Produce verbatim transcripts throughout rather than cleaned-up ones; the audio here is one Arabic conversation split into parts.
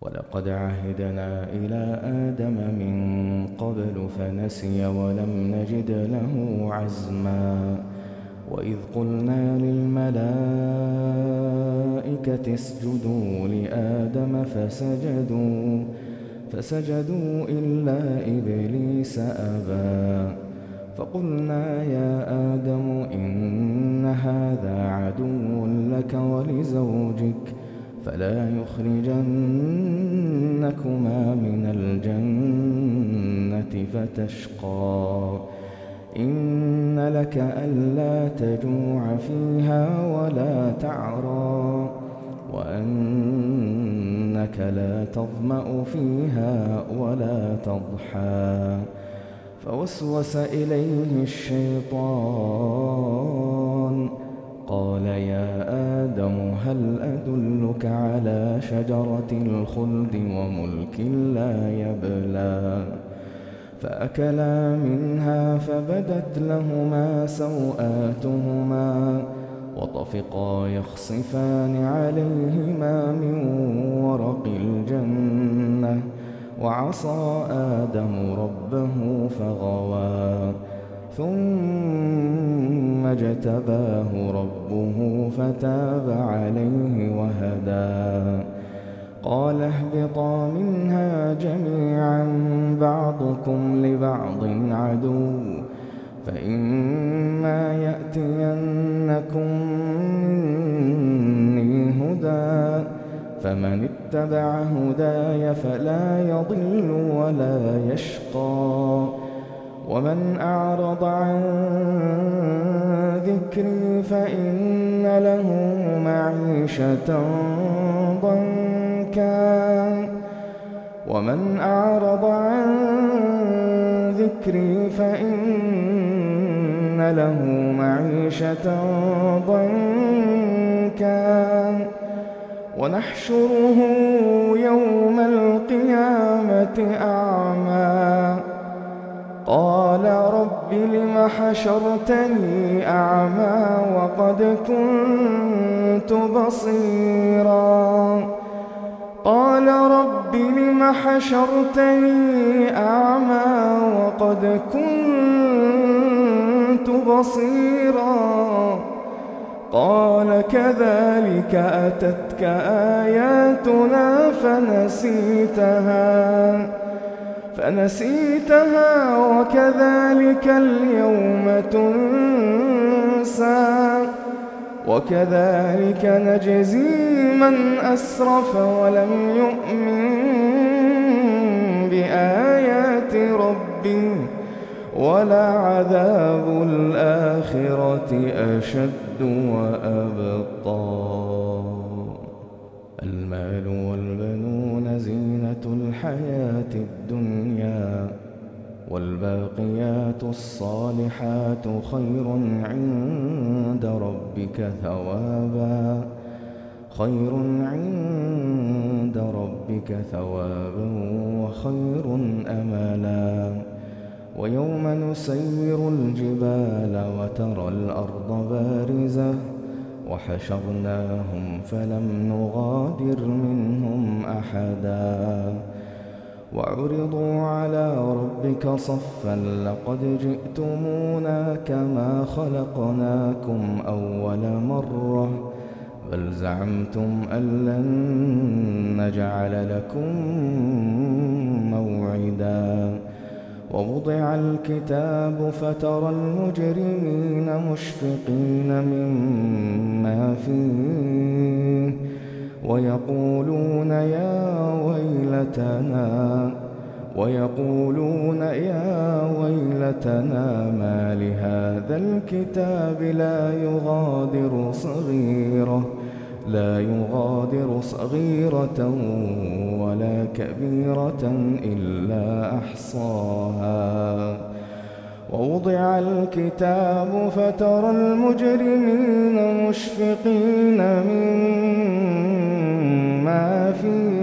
ولقد عهدنا إلى آدم من قبل فنسي ولم نجد له عزما وإذ قلنا للملائكة اسجدوا لآدم فسجدوا فسجدوا إلا إبليس أبى فقلنا يا آدم إن هذا عدو لك ولزوجك فلا يخرجنكما من الجنة فتشقى إن لك ألا تجوع فيها ولا تعرى وأنك لا تظمأ فيها ولا تضحى فوسوس إليه الشيطان قال يا آدم هل أدلك على شجرة الخلد وملك لا يبلى فأكلا منها فبدت لهما سوآتهما وطفقا يخصفان عليهما من ورق الجنة وعصى آدم ربه فغوى ثم اجتباه ربه فتاب عليه وهدى قال اهبطا منها جميعا بعضكم لبعض عدو فإما يأتينكم مني هدى فمن اتبع هداي فلا يضل ولا يشقى ومن أعرض عن ذكري فإن له معيشة ضنكا ومن أعرض عن ذكري فإن له معيشة ضنكا ونحشره يوم القيامة أعمى قال رب لم حشرتني أعمى وقد كنت بصيرا قال رب لم حشرتني أعمى وقد كنت بصيرا قال كذلك أتتك آياتنا فنسيتها فنسيتها وكذلك اليوم تنسى وكذلك نجزي من أسرف ولم يؤمن بآيات ربه ولعذاب الآخرة أشد وأبقى المال والبنون زينة الحياة الدنيا والباقيات الصالحات خير عند ربك ثوابا خير عند ربك ثوابا وخير أملا ويوم نسير الجبال وترى الأرض بارزة وحشرناهم فلم نغادر منهم أحدا وعرضوا على ربك صفا لقد جئتمونا كما خلقناكم أول مرة بل زعمتم أن لن نجعل لكم موعدا ووضع الكتاب فترى المجرمين مشفقين مما فيه ويقولون يا ويلتنا ويقولون يا ويلتنا ما لهذا الكتاب لا يغادر صغيرة لا يغادر صغيرة ولا كبيرة إلا أحصاها ووضع الكتاب فترى المجرمين مشفقين مما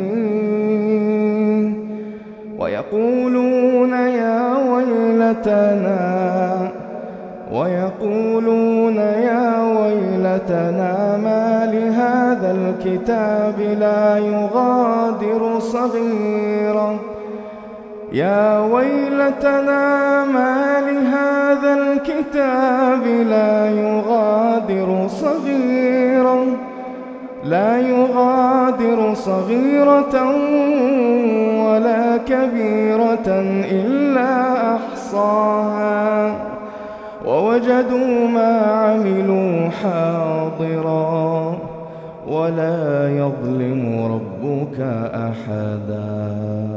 فيه ويقولون يا ويلتنا ويقولون يا ويلتنا ما لهذا هذا الكتاب لا يغادر صغيرة يا ويلتنا ما لهذا الكتاب لا يغادر صغيرة لا يغادر صغيرة ولا كبيرة إلا أحصاها ووجدوا ما عملوا حاضرا ولا يظلم ربك أحدا.